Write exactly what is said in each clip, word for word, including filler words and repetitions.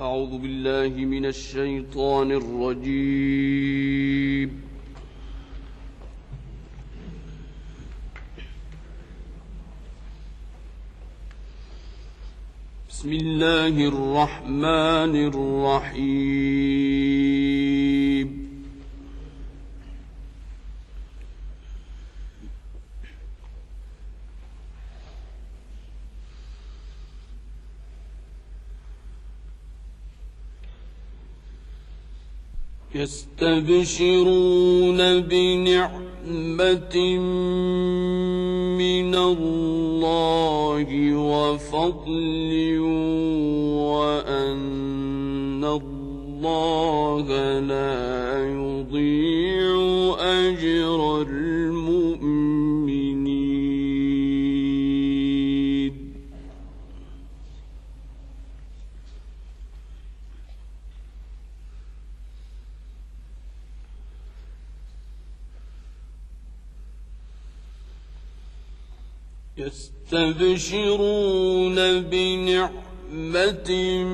أعوذ بالله من الشيطان الرجيم. بسم الله الرحمن الرحيم. يستبشرون بنعمة من الله وفضل وأن الله لا يضيع أجر المؤمنين. يستبشرون بنعمة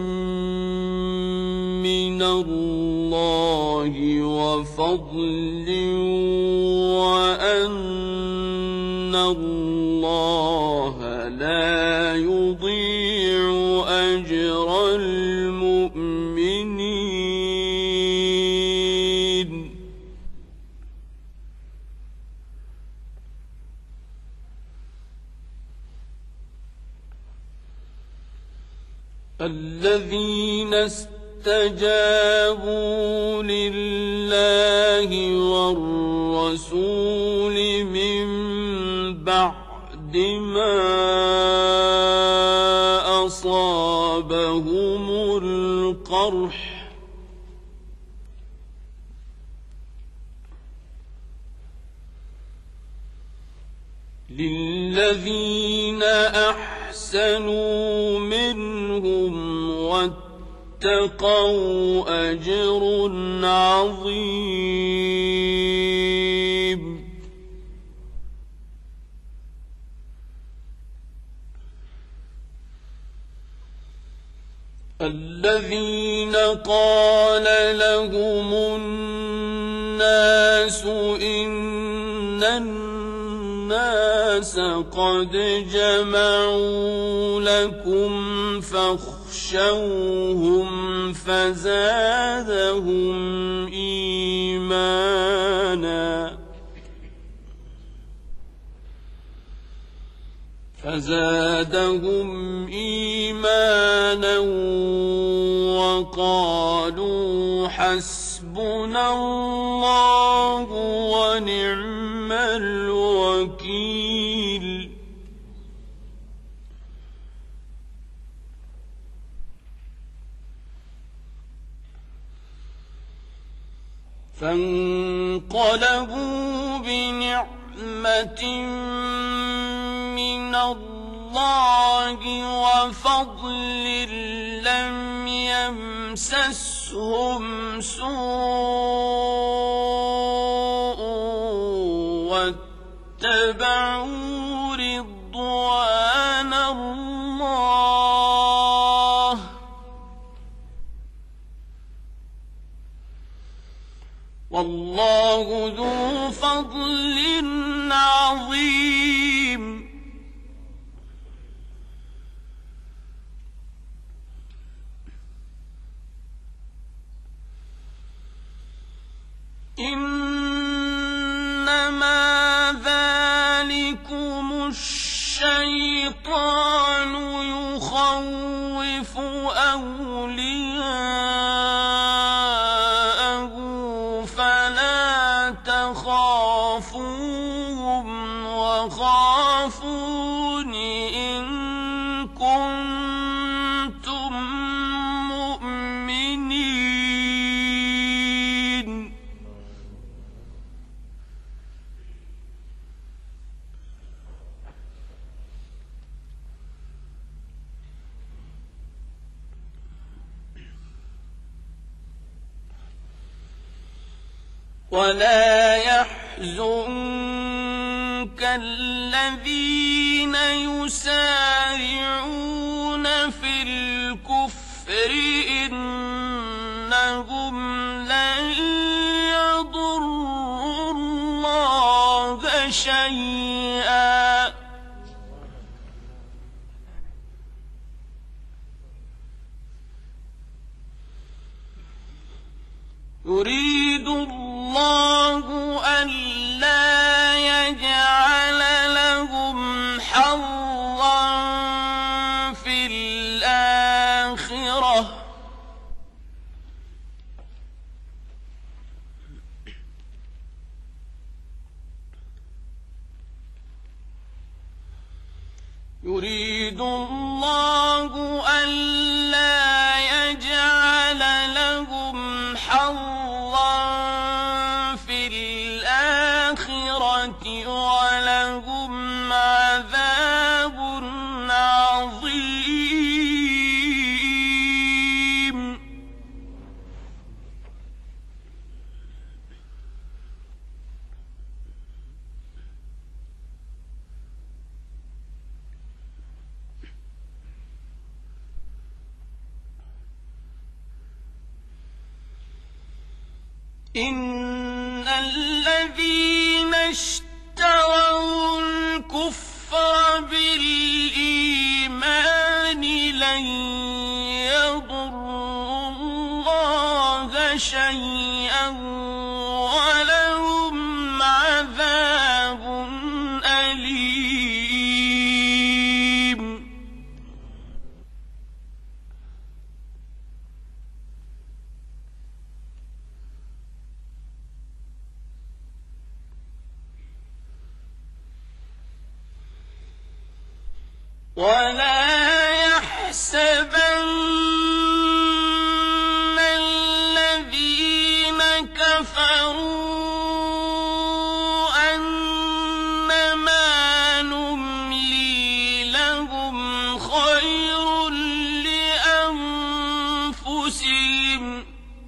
من الله وفضل وأن الله لا يضيع أجر المؤمنين. الذين استجابوا لله والرسول من بعد ما أصابهم القرح للذين أحسنوا منهم واتقوا أجر عظيم. الذين قال لهم الناس إن الناس قد جمعوا لكم فاخشوهم فزادهم إيمانا فزادهم إيمانا وقالوا حسبنا الله ونعم الوكيل. فانقلبوا بنعمة من الله وفضل لم يمسسهم سوء واتبعوا رضوان الله والله ذو فضل عظيم. إنما ذلكم الشيطان يخوف أولياءه فلا تخافوهم وخافون إن كنتم مؤمنين. ولا يحزنك الذين يسارعون في الكفر إن يريد الله ألا يجعل لهم حظا في الآخرة يريد الله ألا يجعل لهم حظا في الآخرة ولهم عذاب عظيم. إن الذين اشتروا الكفر بالإيمان لن يضروا الله شيئا ولهم عذاب أليم. ولا يحسبن الذين كفروا أنما نملي لهم خير لأنفسهم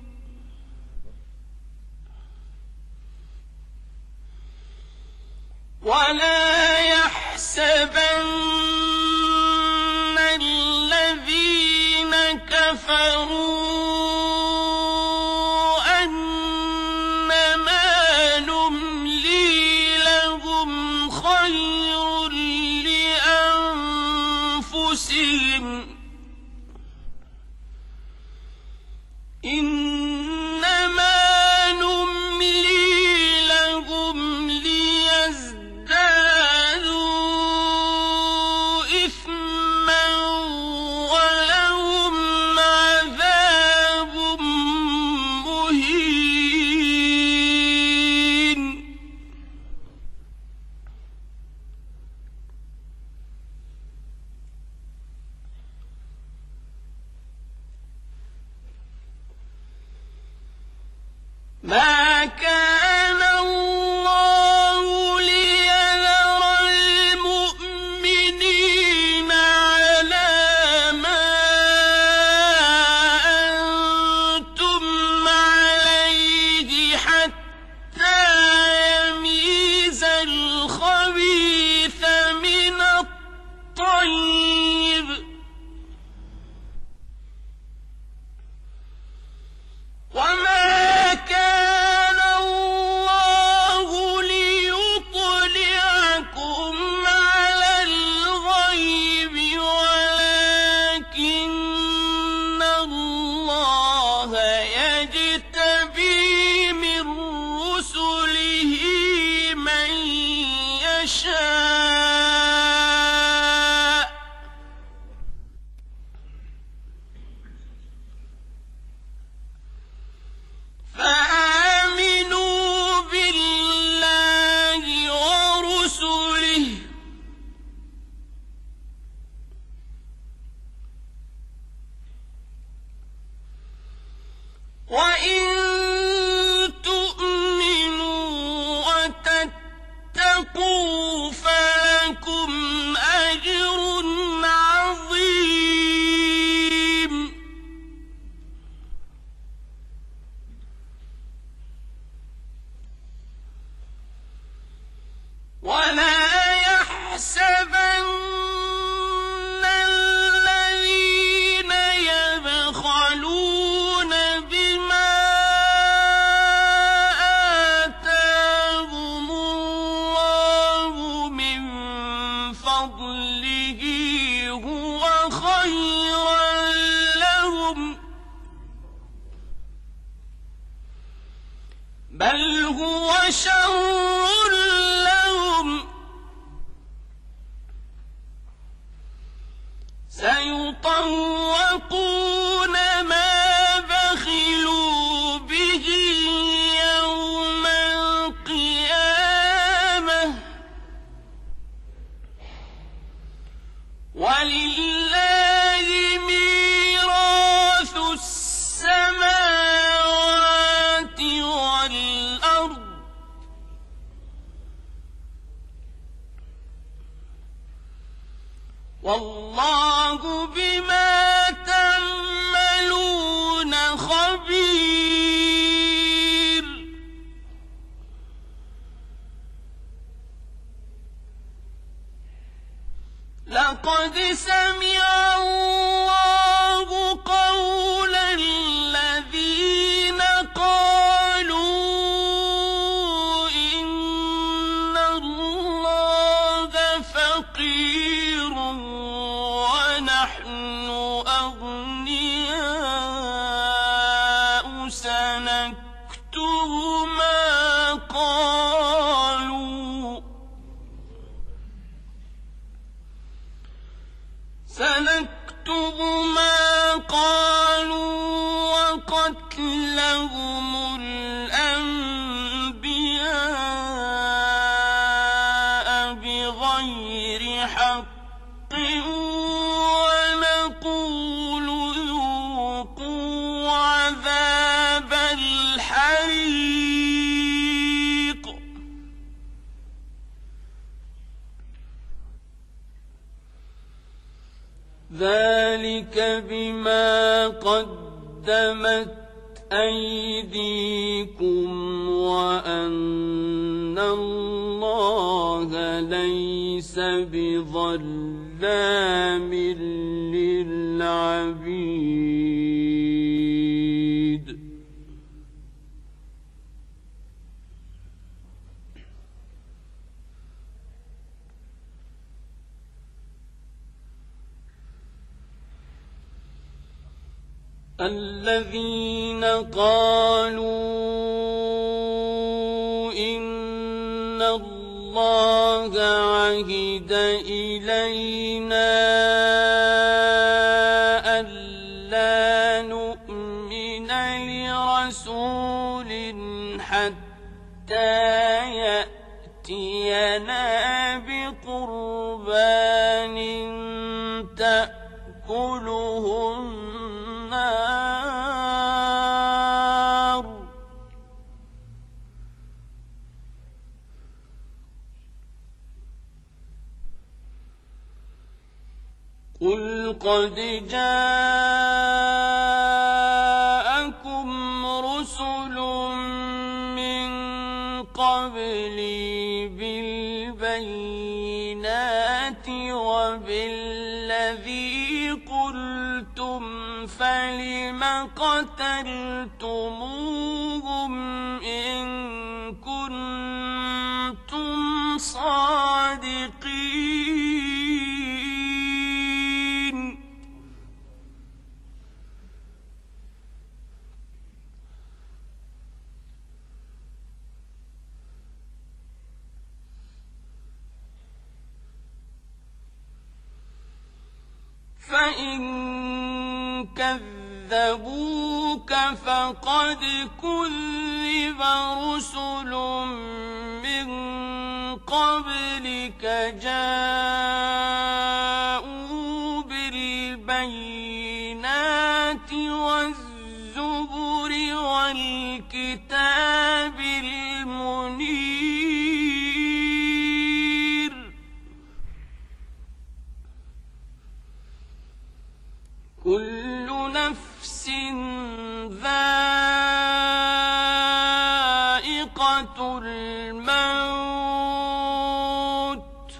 ولا يحسبن كفروا أنما نملي لهم خير لأنفسهم إنما نملي لهم ليزدادوا إثما ولهم عذاب مهين. ما كان الله ليذر المؤمنين على ما أنتم عليه حتى يميز الخبيث من الطيب وما كان الله ليطلعكم على الغيب ولكن الله يجتبي من رسله من يشاء فآمنوا بالله ورسله وإن تؤمنوا وتتقوا فلكم أجر عظيم. ولا يحسبن الذين يبخلون بما هو شر لهم سيطوقون ما بخلوا به يوم القيامة ولله ميراث السماوات والأرض والله بما تعملون خبير. لقد سمع الله قول الذين قالوا إن الله فقير ونحن أغنياء سنكتب ما قالوا سنكتب ما قالوا وقتلهم الأنبياء بغير حق ونقول ذوقوا عذاب الحريق ذلك بما قدمت أيديكم وأن الله ليس بظلام للعبيد. الذين قالوا إن الله عهد إلينا ألا نؤمن لرسول حتى يأتينا بقربان تأكله النار قل قد جاءكم رسل من قبلي بالبينات وبالذي قلتم فلم قتلتموهم إن كنتم صادقين فإن كذبوك فقد كذب رسل من قبلك جاءوا بالبينات والزبر والكتاب المنير كل نفس ذائقة الموت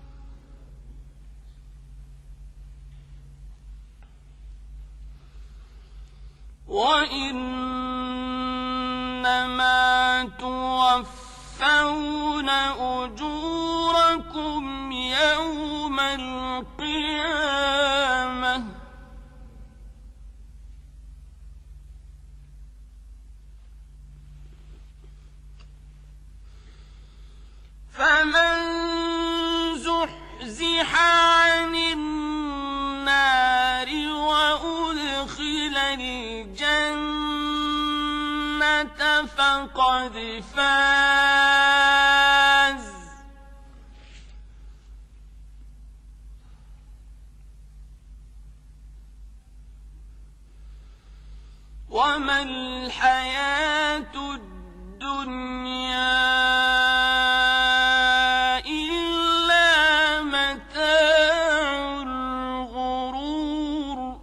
وإنما توفون أجوركم يوم القيامة فمن زحزح عن النار وأدخل الجنة فقد فاز. وما الحياة الدنيا إلا متاع الغرور.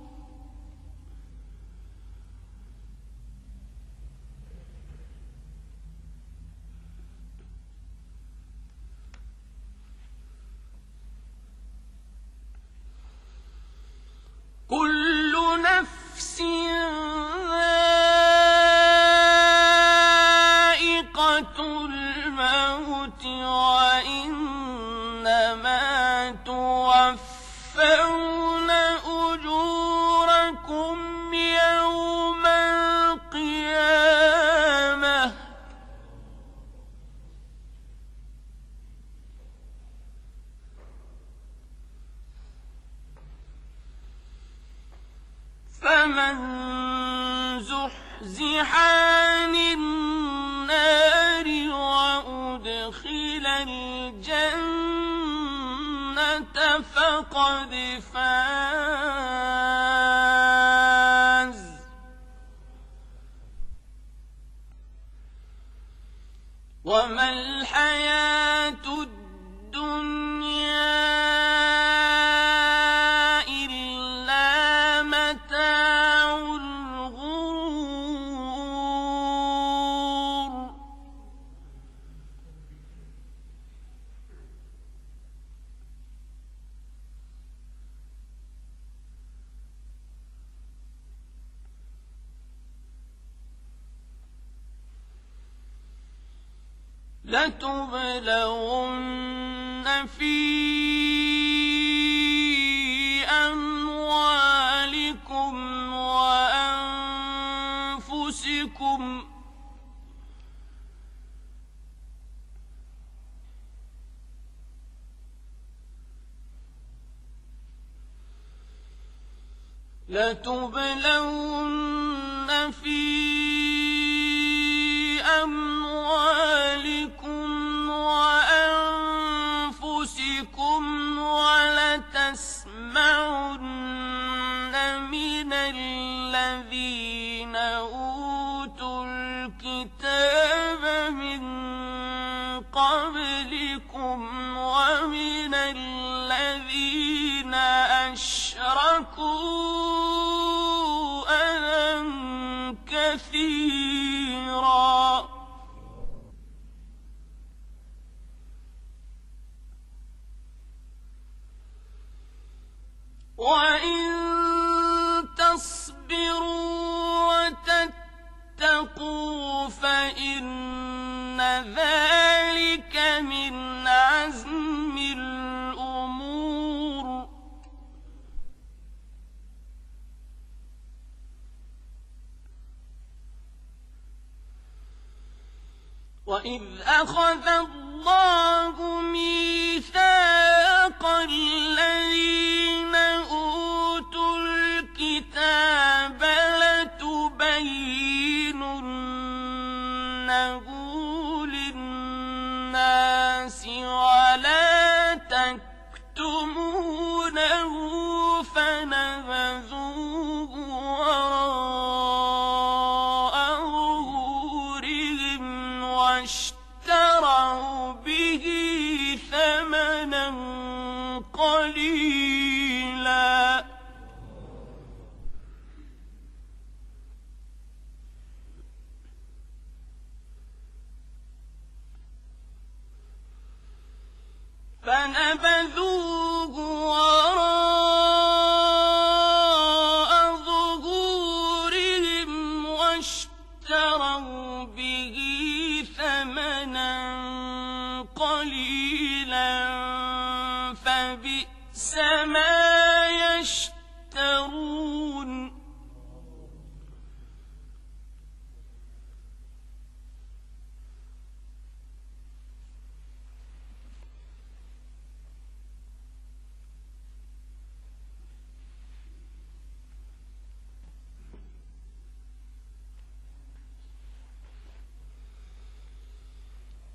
كل نفس الموت وإنما توفون أجوركم يوم القيامة. فمن زحزح عن النار وأدخل الجنة فقد فاز. وما الحياة الدنيا إلا متاع الغرور. لتبلغن في أموالكم وأنفسكم لتبلغن في أموالكم وأنفسكم ولتسمعن من الذين أوتوا الكتاب من قبلكم ومن الذين أشركوا أذى كثيرا. وإن تصبروا وتتقوا فإن ذلك من عزم الأمور. وإذ أخذ الله ميثاق الذين أوتوا الكتاب لتبيننه للناس ولا تكتمونه فنبذوه وراء ظهورهم واشتروا به ثمنا قليلا. فنبذوه وراء ظهورهم واشتروا به ثمنا قليلا فبئس ما يشترون.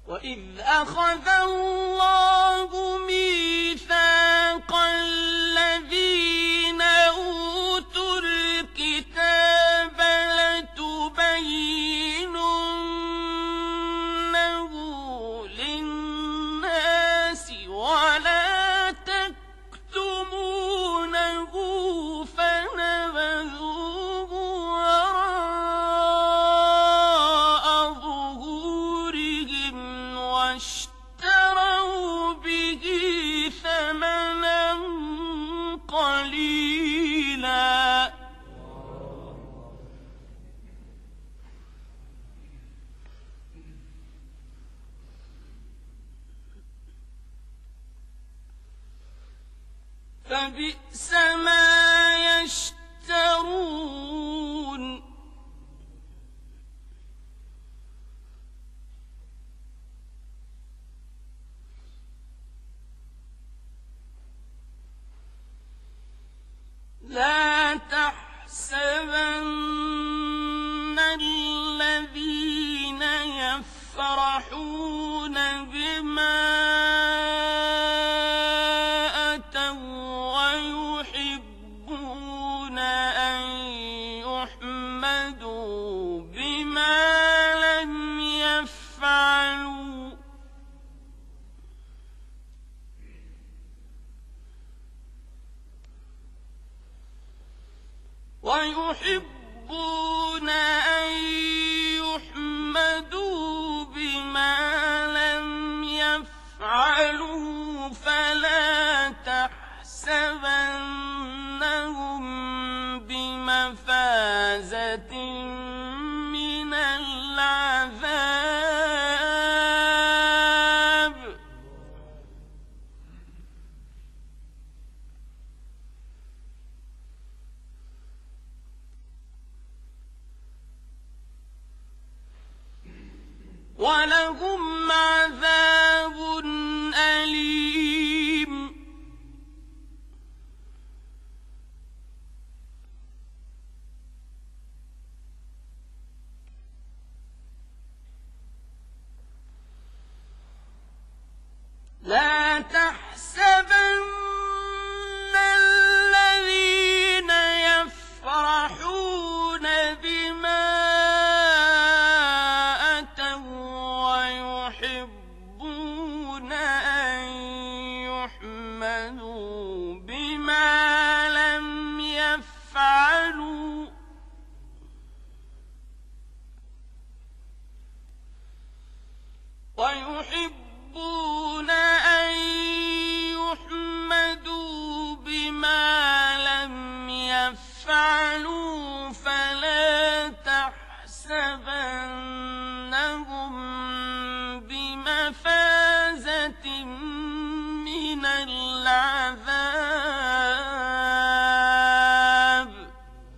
وإذ أخذ الله ميثاق الذين أوتوا الكتاب لتبيننه للناس ولا تكتمونه فنبذوه وراء ظهورهم واشتروا به ثمنا قليلا فبئس ما يشترون لا تحسبن الذين يفرحون بما أتوا ويحبون أن يحمدوا بما لم يفعلوا ويحبون أن يحمدوا بما لم يفعلوا فلا تحسبنهم بمفازة من العذاب ولهم عذاب أليم لا تحسبن الذين يفرحون بما ويحبون أن يحمدوا بما لم يفعلوا ويحبون أن يحمدوا بما لم يفعلوا فلا تحسبنهم بمفازة من العذاب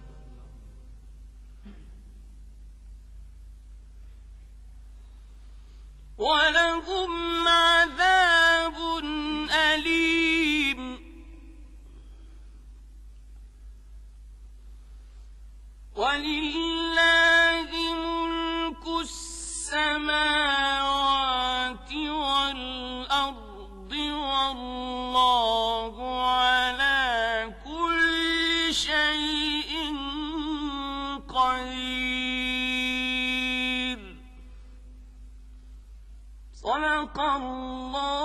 ولهم عذاب أليم ولله ملك السماوات والأرض والله على كل شيء قدير صدق الله